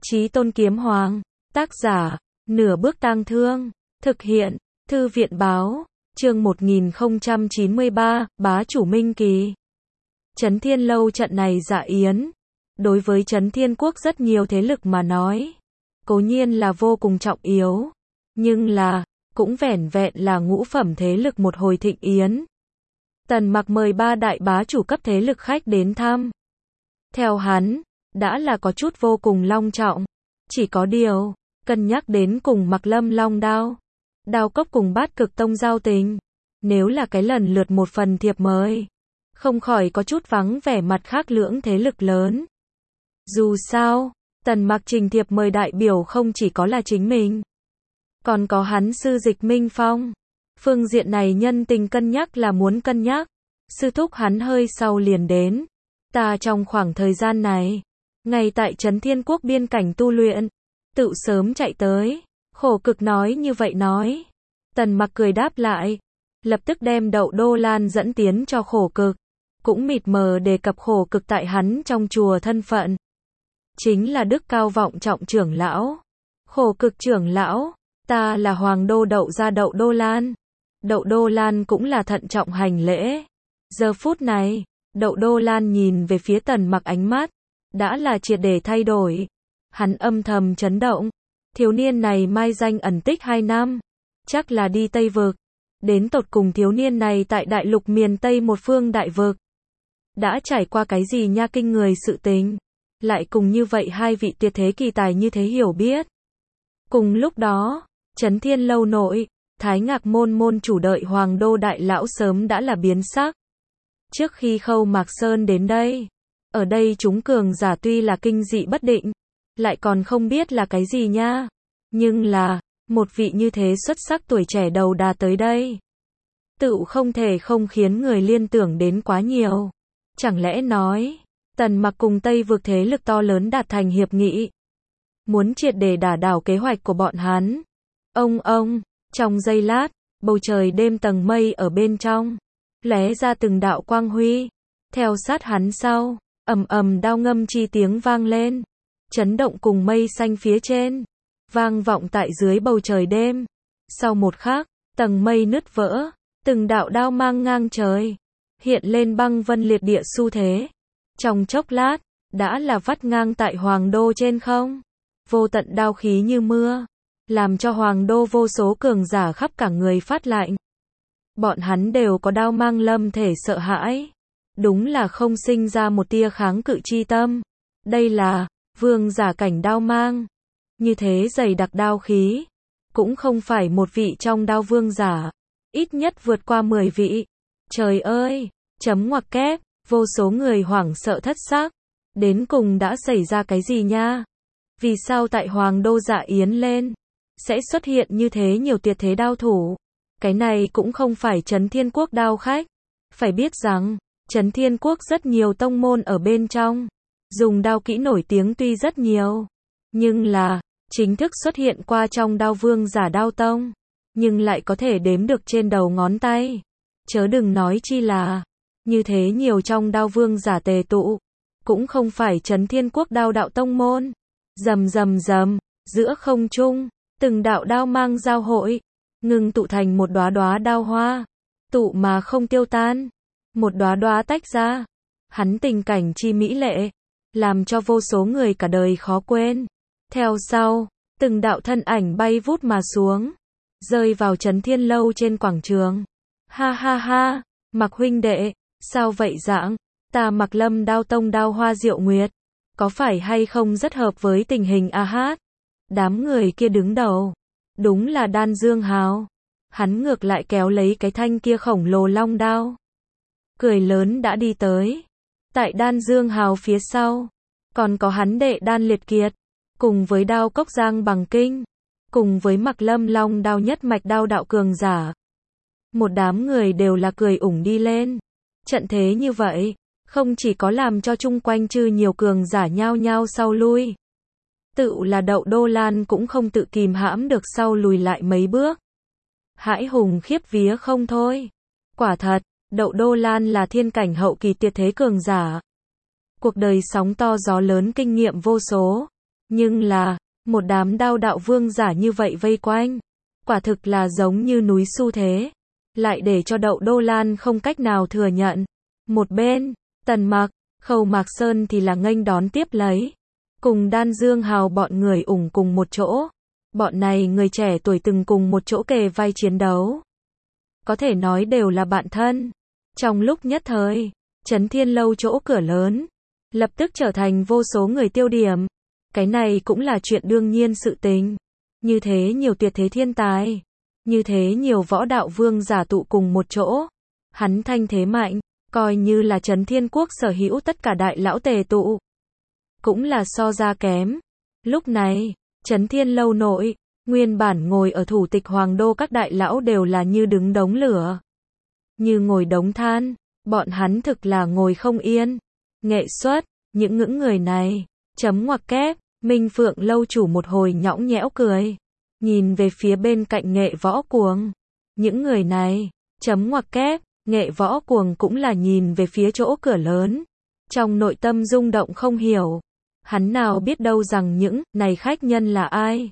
Chí Tôn Kiếm Hoàng, tác giả, Nửa Bước Tang Thương, thực hiện, Thư viện Báo, chương 1093, bá chủ Minh Kỳ. Trấn Thiên Lâu trận này dạ yến, đối với Trấn Thiên Quốc rất nhiều thế lực mà nói, cố nhiên là vô cùng trọng yếu, nhưng là, cũng vẻn vẹn là ngũ phẩm thế lực một hồi thịnh yến. Tần Mặc mời 3 đại bá chủ cấp thế lực khách đến thăm. Theo hắn, đã là có chút vô cùng long trọng, chỉ có điều, cân nhắc đến cùng Mặc Lâm Long Đao, Đao Cốc cùng Bát Cực Tông giao tình, nếu là cái lần lượt một phần thiệp mời, không khỏi có chút vắng vẻ mặt khác lưỡng thế lực lớn. Dù sao, Tần Mặc trình thiệp mời đại biểu không chỉ có là chính mình, còn có hắn sư Dịch Minh Phong. Phương diện này nhân tình cân nhắc là muốn cân nhắc. Sư thúc hắn hơi sau liền đến. Ta trong khoảng thời gian này, ngay tại Trấn Thiên Quốc biên cảnh tu luyện, tự sớm chạy tới. Khổ Cực nói như vậy nói. Tần Mặc cười đáp lại, lập tức đem Đậu Đô Lan dẫn tiến cho Khổ Cực, cũng mịt mờ đề cập Khổ Cực tại hắn trong chùa thân phận, chính là đức cao vọng trọng trưởng lão. Khổ Cực trưởng lão, ta là Hoàng Đô Đậu gia Đậu Đô Lan. Đậu Đô Lan cũng là thận trọng hành lễ. Giờ phút này, Đậu Đô Lan nhìn về phía Tần Mặc ánh mắt, đã là triệt để thay đổi. Hắn âm thầm chấn động. Thiếu niên này mai danh ẩn tích 2 năm, chắc là đi Tây Vực. Đến tột cùng thiếu niên này tại đại lục miền Tây một phương đại vực, đã trải qua cái gì nha kinh người sự tình, lại cùng như vậy hai vị tuyệt thế kỳ tài như thế hiểu biết. Cùng lúc đó, Trấn Thiên Lâu nội, Thái Ngạc môn môn chủ đợi Hoàng Đô đại lão sớm đã là biến sắc. Trước khi Khâu Mạc Sơn đến đây, ở đây chúng cường giả tuy là kinh dị bất định, lại còn không biết là cái gì nha. Nhưng là, một vị như thế xuất sắc tuổi trẻ đầu đà tới đây, tự không thể không khiến người liên tưởng đến quá nhiều. Chẳng lẽ nói, Tần Mặc cùng Tây Vực thế lực to lớn đạt thành hiệp nghị, muốn triệt để đả đảo kế hoạch của bọn hắn. Ông, trong giây lát, bầu trời đêm tầng mây ở bên trong, lóe ra từng đạo quang huy. Theo sát hắn sau, ầm ầm đao ngâm chi tiếng vang lên, chấn động cùng mây xanh phía trên, vang vọng tại dưới bầu trời đêm. Sau một khắc, tầng mây nứt vỡ, từng đạo đao mang ngang trời, hiện lên băng vân liệt địa xu thế. Trong chốc lát, đã là vắt ngang tại Hoàng Đô trên không. Vô tận đao khí như mưa, làm cho Hoàng Đô vô số cường giả khắp cả người phát lạnh. Bọn hắn đều có đao mang lâm thể sợ hãi, đúng là không sinh ra một tia kháng cự chi tâm. Đây là vương giả cảnh đao mang, như thế dày đặc đao khí, cũng không phải một vị trong đao vương giả, ít nhất vượt qua 10 vị. Trời ơi, chấm ngoặc kép, vô số người hoảng sợ thất xác. Đến cùng đã xảy ra cái gì nha? Vì sao tại Hoàng Đô dạ yến lên, sẽ xuất hiện như thế nhiều tuyệt thế đao thủ? Cái này cũng không phải Trấn Thiên Quốc đao khách. Phải biết rằng, Trấn Thiên Quốc rất nhiều tông môn ở bên trong, dùng đao kỹ nổi tiếng tuy rất nhiều, nhưng là, chính thức xuất hiện qua trong đao vương giả đao tông, nhưng lại có thể đếm được trên đầu ngón tay. Chớ đừng nói chi là, như thế nhiều trong đao vương giả tề tụ, cũng không phải Trấn Thiên Quốc đao đạo tông môn. Rầm rầm rầm, giữa không trung, từng đạo đao mang giao hội, ngưng tụ thành một đóa đóa đao hoa, tụ mà không tiêu tan, một đóa đóa tách ra. Hắn tình cảnh chi mỹ lệ, làm cho vô số người cả đời khó quên. Theo sau, từng đạo thân ảnh bay vút mà xuống, rơi vào Trấn Thiên Lâu trên quảng trường. Ha ha ha, Mặc huynh đệ, sao vậy dạng? Ta Mặc Lâm Đao Tông Đao Hoa Diệu Nguyệt, có phải hay không rất hợp với tình hình a hát? Đám người kia đứng đầu, đúng là Đan Dương Hào. Hắn ngược lại kéo lấy cái thanh kia khổng lồ long đao, cười lớn đã đi tới. Tại Đan Dương Hào phía sau, còn có hắn đệ Đan Liệt Kiệt, cùng với Đao Cốc Giang Bằng Kinh, cùng với Mặc Lâm Long Đao nhất mạch đao đạo cường giả. Một đám người đều là cười ủng đi lên. Trận thế như vậy, không chỉ có làm cho chung quanh chư nhiều cường giả nhao nhao sau lui, tự là Đậu Đô Lan cũng không tự kìm hãm được sau lùi lại mấy bước. Hãi hùng khiếp vía không thôi. Quả thật, Đậu Đô Lan là thiên cảnh hậu kỳ tuyệt thế cường giả. Cuộc đời sóng to gió lớn kinh nghiệm vô số, Nhưng là, một đám đao đạo vương giả như vậy vây quanh, quả thực là giống như núi xu thế, lại để cho Đậu Đô Lan không cách nào thừa nhận. Một bên, Tần Mặc, Khâu Mạc Sơn thì là nghênh đón tiếp lấy, cùng Đan Dương Hào bọn người ủng cùng một chỗ. Bọn này người trẻ tuổi từng cùng một chỗ kề vai chiến đấu, có thể nói đều là bạn thân. Trong lúc nhất thời, Chấn Thiên Lâu chỗ cửa lớn, lập tức trở thành vô số người tiêu điểm. Cái này cũng là chuyện đương nhiên sự tình. Như thế nhiều tuyệt thế thiên tài, như thế nhiều võ đạo vương giả tụ cùng một chỗ. Hắn thanh thế mạnh, coi như là Chấn Thiên Quốc sở hữu tất cả đại lão tề tụ, cũng là so ra kém. Lúc này, Chấn Thiên Lâu nội, nguyên bản ngồi ở thủ tịch hoàng đô các đại lão đều là như đứng đống lửa, như ngồi đống than, bọn hắn thực là ngồi không yên. Nghệ xuất, những ngưỡng người này, chấm ngoặc kép, Minh Phượng Lâu chủ một hồi nhõng nhẽo cười, nhìn về phía bên cạnh Nghệ Võ Cuồng. Những người này, chấm ngoặc kép, Nghệ Võ Cuồng cũng là nhìn về phía chỗ cửa lớn, trong nội tâm rung động không hiểu. Hắn nào biết đâu rằng những này khách nhân là ai.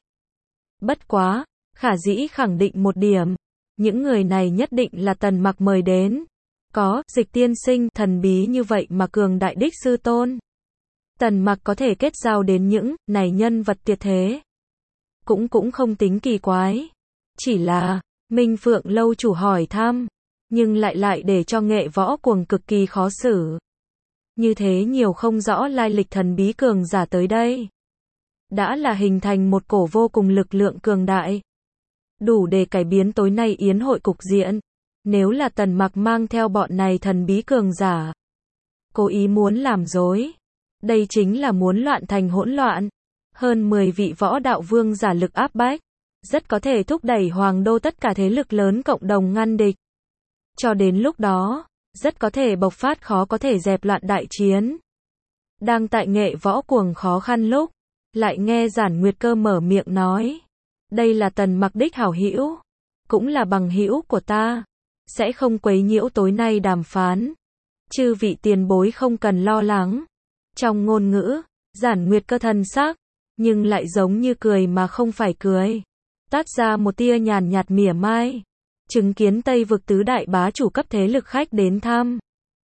Bất quá, khả dĩ khẳng định một điểm, những người này nhất định là Tần Mặc mời đến. Có, Dịch tiên sinh thần bí như vậy mà cường đại đích sư tôn. Tần Mặc có thể kết giao đến những này nhân vật tuyệt thế, cũng không tính kỳ quái. Chỉ là, Minh Phượng Lâu chủ hỏi thăm, nhưng lại để cho Nghệ Võ Cuồng cực kỳ khó xử. Như thế nhiều không rõ lai lịch thần bí cường giả tới đây, đã là hình thành một cổ vô cùng lực lượng cường đại, đủ để cải biến tối nay yến hội cục diện. Nếu là Tần Mặc mang theo bọn này thần bí cường giả, cố ý muốn làm dối, đây chính là muốn loạn thành hỗn loạn. Hơn 10 vị võ đạo vương giả lực áp bách, rất có thể thúc đẩy hoàng đô tất cả thế lực lớn cộng đồng ngăn địch. Cho đến lúc đó, rất có thể bộc phát khó có thể dẹp loạn đại chiến. Đang tại Nghệ Võ Cuồng khó khăn lúc, lại nghe Giản Nguyệt Cơ mở miệng nói, đây là Tần Mặc đích hảo hữu, cũng là bằng hữu của ta, sẽ không quấy nhiễu tối nay đàm phán. Chư vị tiền bối không cần lo lắng. Trong ngôn ngữ, Giản Nguyệt Cơ thần sắc, nhưng lại giống như cười mà không phải cười, toát ra một tia nhàn nhạt mỉa mai. Chứng kiến Tây vực tứ đại bá chủ cấp thế lực khách đến thăm,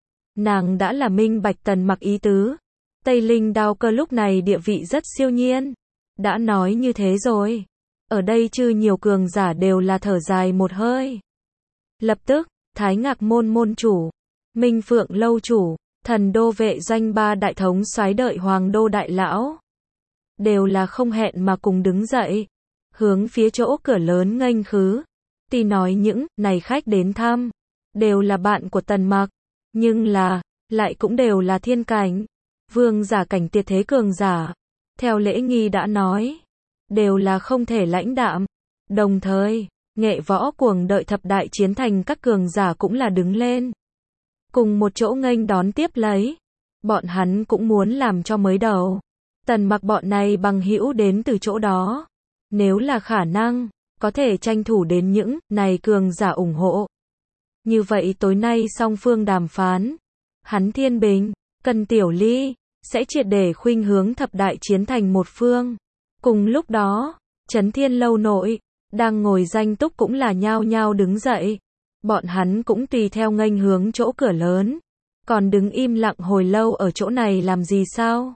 nàng đã là minh bạch Tần Mặc ý tứ. Tây Linh Đao Cơ lúc này địa vị rất siêu nhiên. Đã nói như thế rồi, ở đây chư nhiều cường giả đều là thở dài một hơi. Lập tức, Thái Ngạc môn môn chủ, Minh Phượng Lâu chủ, Thần Đô vệ doanh ba đại thống soái đợi hoàng đô đại lão, đều là không hẹn mà cùng đứng dậy, hướng phía chỗ cửa lớn nghênh khứ. Tuy nói những này khách đến thăm, đều là bạn của Tần Mặc, nhưng là, lại cũng đều là thiên cảnh, vương giả cảnh tuyệt thế cường giả. Theo lễ nghi đã nói, đều là không thể lãnh đạm. Đồng thời, Nghệ Võ Cuồng đợi thập đại chiến thành các cường giả cũng là đứng lên, cùng một chỗ nghênh đón tiếp lấy. Bọn hắn cũng muốn làm cho mới đầu Tần Mặc bọn này bằng hữu đến từ chỗ đó, nếu là khả năng, có thể tranh thủ đến những này cường giả ủng hộ. Như vậy tối nay song phương đàm phán, hắn Thiên Bình, Cần Tiểu Ly, sẽ triệt để khuynh hướng thập đại chiến thành một phương. Cùng lúc đó, Chấn Thiên Lâu nội, đang ngồi danh túc cũng là nhao nhao đứng dậy. Bọn hắn cũng tùy theo nghênh hướng chỗ cửa lớn. Còn đứng im lặng hồi lâu ở chỗ này làm gì sao?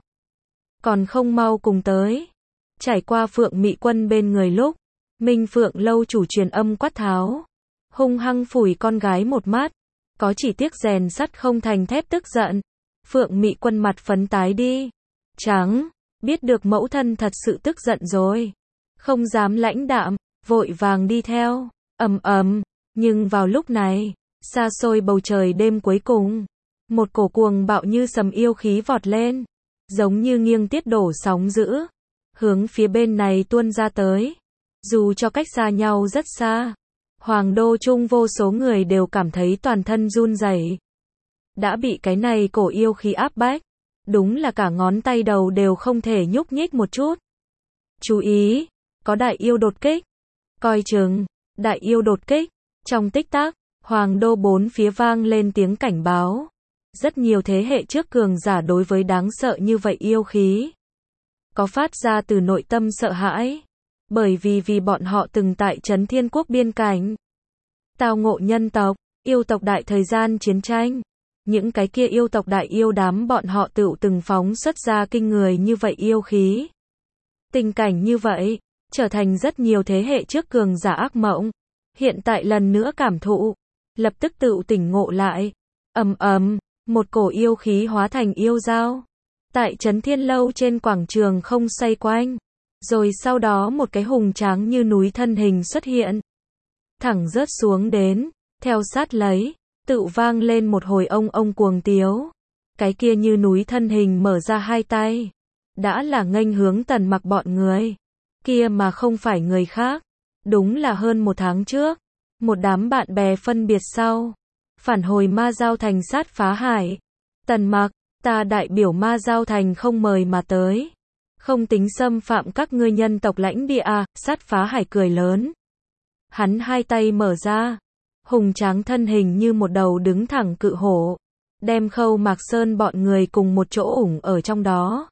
Còn không mau cùng tới. Trải qua Phượng Mị Quân bên người lúc, Minh Phượng Lâu chủ truyền âm quát tháo, hung hăng phủi con gái một mắt. Có chỉ tiếc rèn sắt không thành thép tức giận. Phượng Mị Quân mặt phấn tái đi. Trắng, biết được mẫu thân thật sự tức giận rồi. Không dám lãnh đạm, vội vàng đi theo. Nhưng vào lúc này, xa xôi bầu trời đêm cuối cùng, một cổ cuồng bạo như sầm yêu khí vọt lên, giống như nghiêng tiết đổ sóng dữ, hướng phía bên này tuôn ra tới. Dù cho cách xa nhau rất xa, Hoàng đô chung vô số người đều cảm thấy toàn thân run rẩy. Đã bị cái này cổ yêu khí áp bách, đúng là cả ngón tay đầu đều không thể nhúc nhích một chút. Chú ý, có đại yêu đột kích. Coi chừng, đại yêu đột kích. Trong tích tắc, Hoàng đô bốn phía vang lên tiếng cảnh báo. Rất nhiều thế hệ trước cường giả đối với đáng sợ như vậy yêu khí, có phát ra từ nội tâm sợ hãi. Bởi vì bọn họ từng tại Trấn Thiên Quốc biên cảnh. Tao ngộ nhân tộc, yêu tộc đại thời gian chiến tranh. Những cái kia yêu tộc đại yêu đám bọn họ tựu từng phóng xuất ra kinh người như vậy yêu khí. Tình cảnh như vậy, trở thành rất nhiều thế hệ trước cường giả ác mộng. Hiện tại lần nữa cảm thụ, lập tức tựu tỉnh ngộ lại. Ầm ầm, một cổ yêu khí hóa thành yêu dao. Tại Trấn Thiên Lâu trên quảng trường không xoay quanh. Rồi sau đó một cái hùng tráng như núi thân hình xuất hiện. Thẳng rớt xuống đến, theo sát lấy, tự vang lên một hồi ông cuồng tiếu. Cái kia như núi thân hình mở ra hai tay. Đã là nghênh hướng Tần Mặc bọn người. Kia mà không phải người khác. Đúng là hơn một tháng trước. Một đám bạn bè phân biệt sau. Phản hồi Ma Giao Thành sát phá hải. Tần Mặc, ta đại biểu Ma Giao Thành không mời mà tới. Không tính xâm phạm các ngươi nhân tộc lãnh địa à, sát phá hải cười lớn. Hắn hai tay mở ra. Hùng tráng thân hình như một đầu đứng thẳng cự hổ. Đem Khâu Mạc Sơn bọn người cùng một chỗ ủng ở trong đó.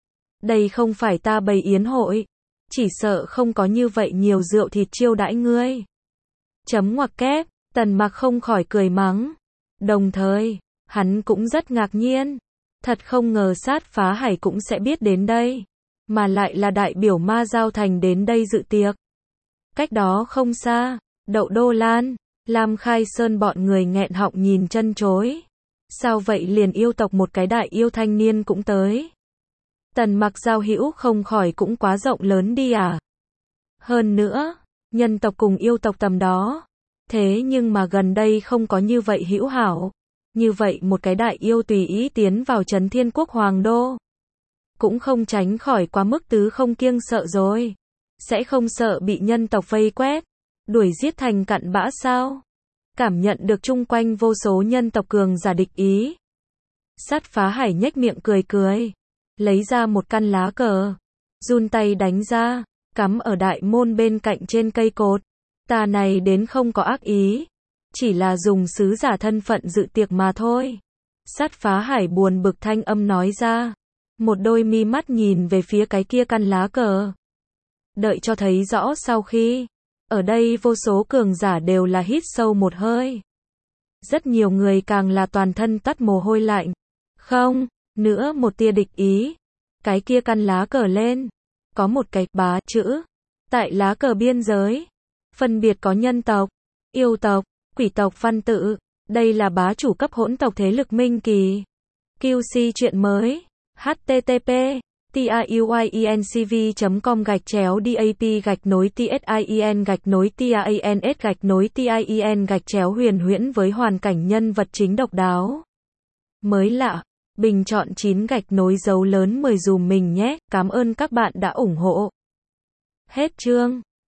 Đây không phải ta bày yến hội. Chỉ sợ không có như vậy nhiều rượu thịt chiêu đãi ngươi. Chấm ngoặc kép, Tần Mặc không khỏi cười mắng. Đồng thời, hắn cũng rất ngạc nhiên. Thật không ngờ sát phá hải cũng sẽ biết đến đây. Mà lại là đại biểu Ma Giao Thành đến đây dự tiệc. Cách đó không xa, Đậu Đô Lan, Lam Khai Sơn bọn người nghẹn họng nhìn chân chối. Sao vậy liền yêu tộc một cái đại yêu thanh niên cũng tới. Tần Mặc giao hữu không khỏi cũng quá rộng lớn đi à. Hơn nữa, nhân tộc cùng yêu tộc tầm đó. Thế nhưng mà gần đây không có như vậy hữu hảo. Như vậy một cái đại yêu tùy ý tiến vào Trấn Thiên Quốc Hoàng Đô. Cũng không tránh khỏi quá mức tứ không kiêng sợ rồi. Sẽ không sợ bị nhân tộc vây quét, đuổi giết thành cặn bã sao? Cảm nhận được chung quanh vô số nhân tộc cường giả địch ý. Sát phá hải nhếch miệng cười cười. Lấy ra một căn lá cờ. Run tay đánh ra, cắm ở đại môn bên cạnh trên cây cột. Ta này đến không có ác ý. Chỉ là dùng sứ giả thân phận dự tiệc mà thôi. Sát phá hải buồn bực thanh âm nói ra. Một đôi mi mắt nhìn về phía cái kia căn lá cờ. Đợi cho thấy rõ sau khi. Ở đây vô số cường giả đều là hít sâu một hơi. Rất nhiều người càng là toàn thân toát mồ hôi lạnh. Không, nữa một tia địch ý. Cái kia căn lá cờ lên. Có một cái bá chữ. Tại lá cờ biên giới. Phân biệt có nhân tộc, yêu tộc, quỷ tộc văn tự. Đây là bá chủ cấp hỗn tộc thế lực Minh Kỳ. QC chuyện mới. http tiuincv.com/dap-tsin-tien-huyền huyễn với hoàn cảnh nhân vật chính độc đáo. Mới lạ, bình chọn 9 dấu lớn 10 dùm mình nhé, cảm ơn các bạn đã ủng hộ. Hết chương.